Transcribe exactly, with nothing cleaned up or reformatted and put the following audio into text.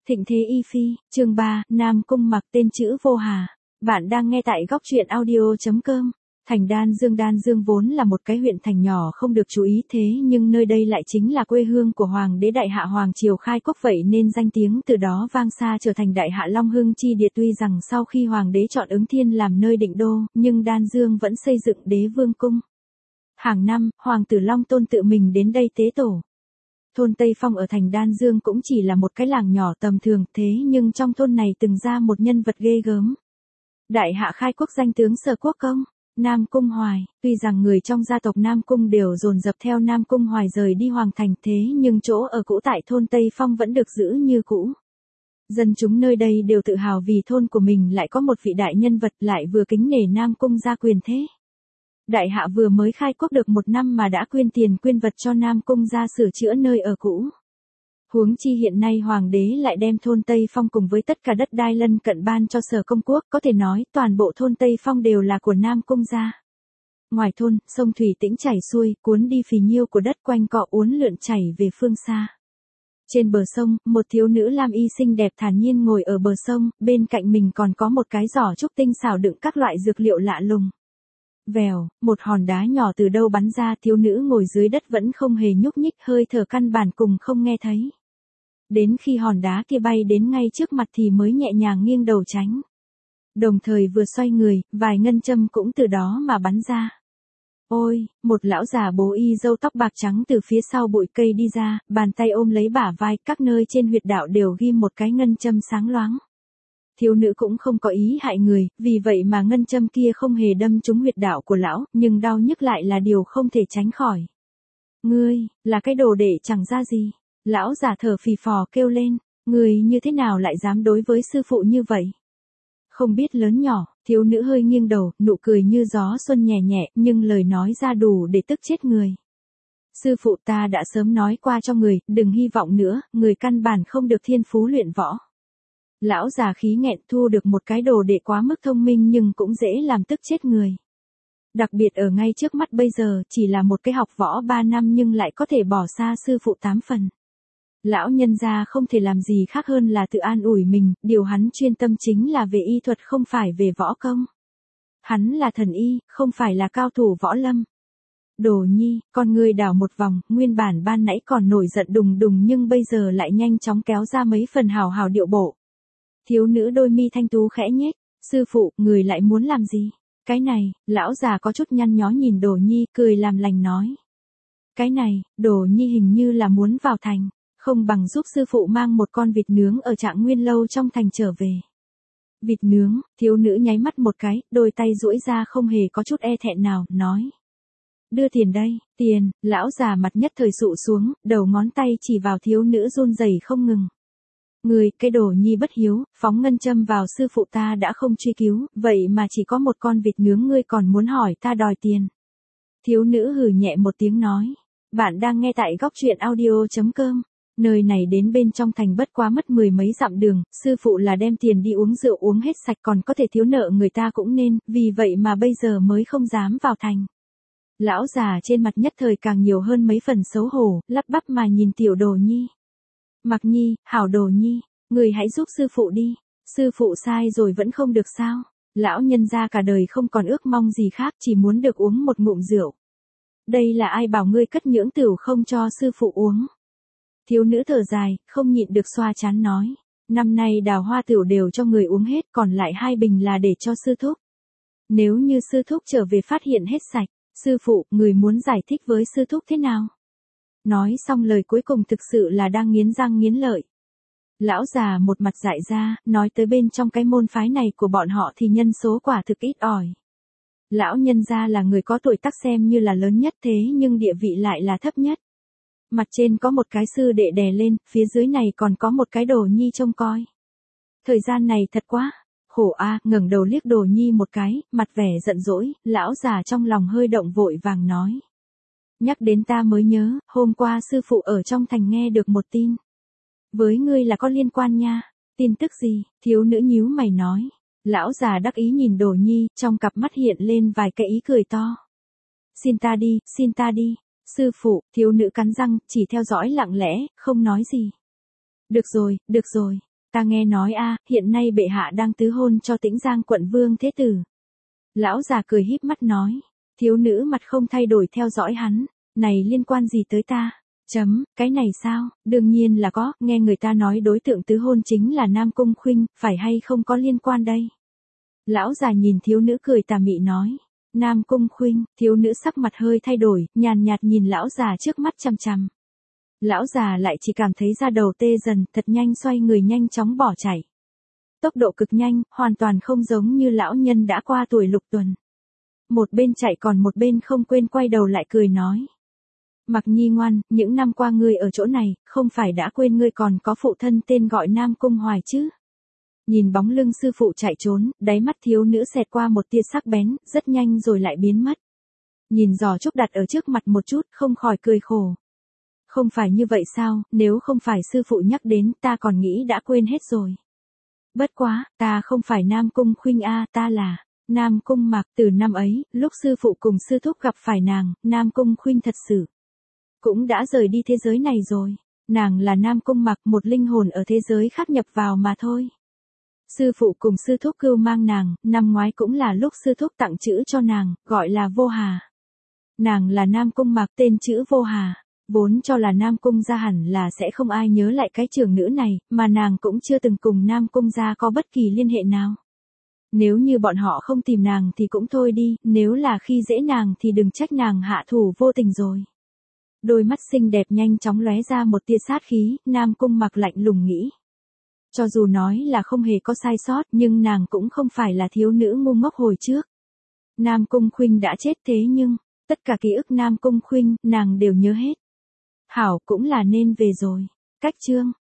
Thịnh thế y phi, chương ba, Nam Cung mặc tên chữ vô hà. Bạn đang nghe tại góc truyện audio.com. Thành Đan Dương Đan Dương vốn là một cái huyện thành nhỏ không được chú ý thế nhưng nơi đây lại chính là quê hương của Hoàng đế Đại Hạ Hoàng Triều khai quốc vậy nên danh tiếng từ đó vang xa trở thành Đại Hạ Long Hưng chi địa. Tuy rằng sau khi Hoàng đế chọn Ứng Thiên làm nơi định đô, nhưng Đan Dương vẫn xây dựng đế vương cung. Hàng năm, Hoàng tử Long Tôn tự mình đến đây tế tổ. Thôn Tây Phong ở thành Đan Dương cũng chỉ là một cái làng nhỏ tầm thường thế nhưng trong thôn này từng ra một nhân vật ghê gớm. Đại Hạ khai quốc danh tướng Sở Quốc Công, Nam Cung Hoài. Tuy rằng người trong gia tộc Nam Cung đều dồn dập theo Nam Cung Hoài rời đi Hoàng thành thế nhưng chỗ ở cũ tại thôn Tây Phong vẫn được giữ như cũ. Dân chúng nơi đây đều tự hào vì thôn của mình lại có một vị đại nhân vật lại vừa kính nể Nam Cung gia quyền thế. Đại Hạ vừa mới khai quốc được một năm mà đã quyên tiền quyên vật cho Nam Cung gia sửa chữa nơi ở cũ. Huống chi hiện nay Hoàng đế lại đem thôn Tây Phong cùng với tất cả đất đai lân cận ban cho Sở Công Quốc, có thể nói toàn bộ thôn Tây Phong đều là của Nam Cung gia. Ngoài thôn, sông thủy tĩnh chảy xuôi, cuốn đi phì nhiêu của đất quanh cọ uốn lượn chảy về phương xa. Trên bờ sông, một thiếu nữ lam y xinh đẹp thản nhiên ngồi ở bờ sông, bên cạnh mình còn có một cái giỏ trúc tinh xảo đựng các loại dược liệu lạ lùng. Vèo, một hòn đá nhỏ từ đâu bắn ra, thiếu nữ ngồi dưới đất vẫn không hề nhúc nhích, hơi thở căn bản cùng không nghe thấy. Đến khi hòn đá kia bay đến ngay trước mặt thì mới nhẹ nhàng nghiêng đầu tránh. Đồng thời vừa xoay người, vài ngân châm cũng từ đó mà bắn ra. Ôi, một lão già bố y râu tóc bạc trắng từ phía sau bụi cây đi ra, bàn tay ôm lấy bả vai, các nơi trên huyệt đạo đều ghim một cái ngân châm sáng loáng. Thiếu nữ cũng không có ý hại người, vì vậy mà ngân châm kia không hề đâm trúng huyệt đạo của lão, nhưng đau nhức lại là điều không thể tránh khỏi. Ngươi, là cái đồ đệ chẳng ra gì. Lão già thở phì phò kêu lên, ngươi như thế nào lại dám đối với sư phụ như vậy? Không biết lớn nhỏ, thiếu nữ hơi nghiêng đầu, nụ cười như gió xuân nhẹ nhẹ, nhưng lời nói ra đủ để tức chết người. Sư phụ ta đã sớm nói qua cho người, đừng hy vọng nữa, người căn bản không được thiên phú luyện võ. Lão già khí nghẹn, thu được một cái đồ đệ quá mức thông minh nhưng cũng dễ làm tức chết người. Đặc biệt ở ngay trước mắt bây giờ, chỉ là một cái học võ ba năm nhưng lại có thể bỏ xa sư phụ tám phần. Lão nhân gia không thể làm gì khác hơn là tự an ủi mình, điều hắn chuyên tâm chính là về y thuật không phải về võ công. Hắn là thần y, không phải là cao thủ võ lâm. Đồ nhi, con ngươi đảo một vòng, nguyên bản ban nãy còn nổi giận đùng đùng nhưng bây giờ lại nhanh chóng kéo ra mấy phần hào hào điệu bộ. Thiếu nữ đôi mi thanh tú khẽ nhếch, sư phụ, người lại muốn làm gì? Cái này, lão già có chút nhăn nhó nhìn Đồ nhi, cười làm lành nói. Cái này, Đồ nhi hình như là muốn vào thành, không bằng giúp sư phụ mang một con vịt nướng ở Trạng Nguyên lâu trong thành trở về. Vịt nướng, thiếu nữ nháy mắt một cái, đôi tay duỗi ra không hề có chút e thẹn nào, nói. Đưa tiền đây, tiền, lão già mặt nhất thời sụ xuống, đầu ngón tay chỉ vào thiếu nữ run rẩy không ngừng. Người, cái đồ nhi bất hiếu, phóng ngân châm vào sư phụ ta đã không truy cứu, vậy mà chỉ có một con vịt nướng ngươi còn muốn hỏi ta đòi tiền. Thiếu nữ hừ nhẹ một tiếng nói. Bạn đang nghe tại góc truyện audio.com. Nơi này đến bên trong thành bất quá mất mười mấy dặm đường, sư phụ là đem tiền đi uống rượu uống hết sạch còn có thể thiếu nợ người ta cũng nên, vì vậy mà bây giờ mới không dám vào thành. Lão già trên mặt nhất thời càng nhiều hơn mấy phần xấu hổ, lắp bắp mà nhìn tiểu Đồ nhi. Mặc nhi, hảo Đồ nhi, người hãy giúp sư phụ đi, sư phụ sai rồi vẫn không được sao, lão nhân gia cả đời không còn ước mong gì khác chỉ muốn được uống một ngụm rượu. Đây là ai bảo ngươi cất nhưỡng tửu không cho sư phụ uống. Thiếu nữ thở dài, không nhịn được xoa trán nói, năm nay đào hoa tửu đều cho người uống hết còn lại hai bình là để cho sư thúc. Nếu như sư thúc trở về phát hiện hết sạch, sư phụ, người muốn giải thích với sư thúc thế nào? Nói xong lời cuối cùng thực sự là đang nghiến răng nghiến lợi. Lão già một mặt dại ra, nói tới bên trong cái môn phái này của bọn họ thì nhân số quả thực ít ỏi. Lão nhân gia là người có tuổi tác xem như là lớn nhất thế nhưng địa vị lại là thấp nhất. Mặt trên có một cái sư đệ đè lên, phía dưới này còn có một cái Đồ nhi trông coi. Thời gian này thật quá. Khổ a, ngẩng đầu liếc Đồ nhi một cái, mặt vẻ giận dỗi, lão già trong lòng hơi động vội vàng nói. Nhắc đến ta mới nhớ, hôm qua sư phụ ở trong thành nghe được một tin. Với ngươi là có liên quan nha, tin tức gì, thiếu nữ nhíu mày nói. Lão già đắc ý nhìn Đồ nhi, trong cặp mắt hiện lên vài cái ý cười to. Xin ta đi, xin ta đi, sư phụ, thiếu nữ cắn răng, chỉ theo dõi lặng lẽ, không nói gì. Được rồi, được rồi, Ta nghe nói a, hiện nay bệ hạ đang tứ hôn cho Tĩnh Giang quận vương thế tử. Lão già cười híp mắt nói. Thiếu nữ mặt không thay đổi theo dõi hắn. Này liên quan gì tới ta? Chấm, cái này sao? Đương nhiên là có, nghe người ta nói đối tượng tứ hôn chính là Nam Cung Khuynh, phải hay không có liên quan đây? Lão già nhìn thiếu nữ cười tà mị nói. Nam Cung Khuynh, thiếu nữ sắc mặt hơi thay đổi, nhàn nhạt nhìn lão già trước mắt chằm chằm. Lão già lại chỉ cảm thấy da đầu tê dần, thật nhanh xoay người nhanh chóng bỏ chạy. Tốc độ cực nhanh, hoàn toàn không giống như lão nhân đã qua tuổi lục tuần. Một bên chạy còn một bên không quên quay đầu lại cười nói. Mặc Nhi ngoan, những năm qua ngươi ở chỗ này, không phải đã quên ngươi còn có phụ thân tên gọi Nam Cung Hoài chứ? Nhìn bóng lưng sư phụ chạy trốn, đáy mắt thiếu nữ xẹt qua một tia sắc bén, rất nhanh rồi lại biến mất. Nhìn giò trúc đặt ở trước mặt một chút, không khỏi cười khổ. Không phải như vậy sao, nếu không phải sư phụ nhắc đến, ta còn nghĩ đã quên hết rồi. Bất quá, ta không phải Nam Cung Khuynh a, ta là Nam Cung Mạc. Từ năm ấy, lúc sư phụ cùng sư thúc gặp phải nàng, Nam Cung Khuynh thật sự cũng đã rời đi thế giới này rồi. Nàng là Nam Cung Mạc, một linh hồn ở thế giới khác nhập vào mà thôi. Sư phụ cùng sư thúc cưu mang nàng, năm ngoái cũng là lúc sư thúc tặng chữ cho nàng, gọi là Vô Hà. Nàng là Nam Cung Mạc, tên chữ Vô Hà. Vốn cho là Nam Cung gia hẳn là sẽ không ai nhớ lại cái trưởng nữ này, mà nàng cũng chưa từng cùng Nam Cung gia có bất kỳ liên hệ nào. Nếu như bọn họ không tìm nàng thì cũng thôi đi, nếu là khi dễ nàng thì đừng trách nàng hạ thủ vô tình rồi. Đôi mắt xinh đẹp nhanh chóng lóe ra một tia sát khí, Nam Cung Mạc lạnh lùng nghĩ. Cho dù nói là không hề có sai sót, nhưng nàng cũng không phải là thiếu nữ ngu ngốc hồi trước. Nam Cung Khuynh đã chết thế nhưng, tất cả ký ức Nam Cung Khuynh, nàng đều nhớ hết. Hảo, cũng là nên về rồi. Cách chương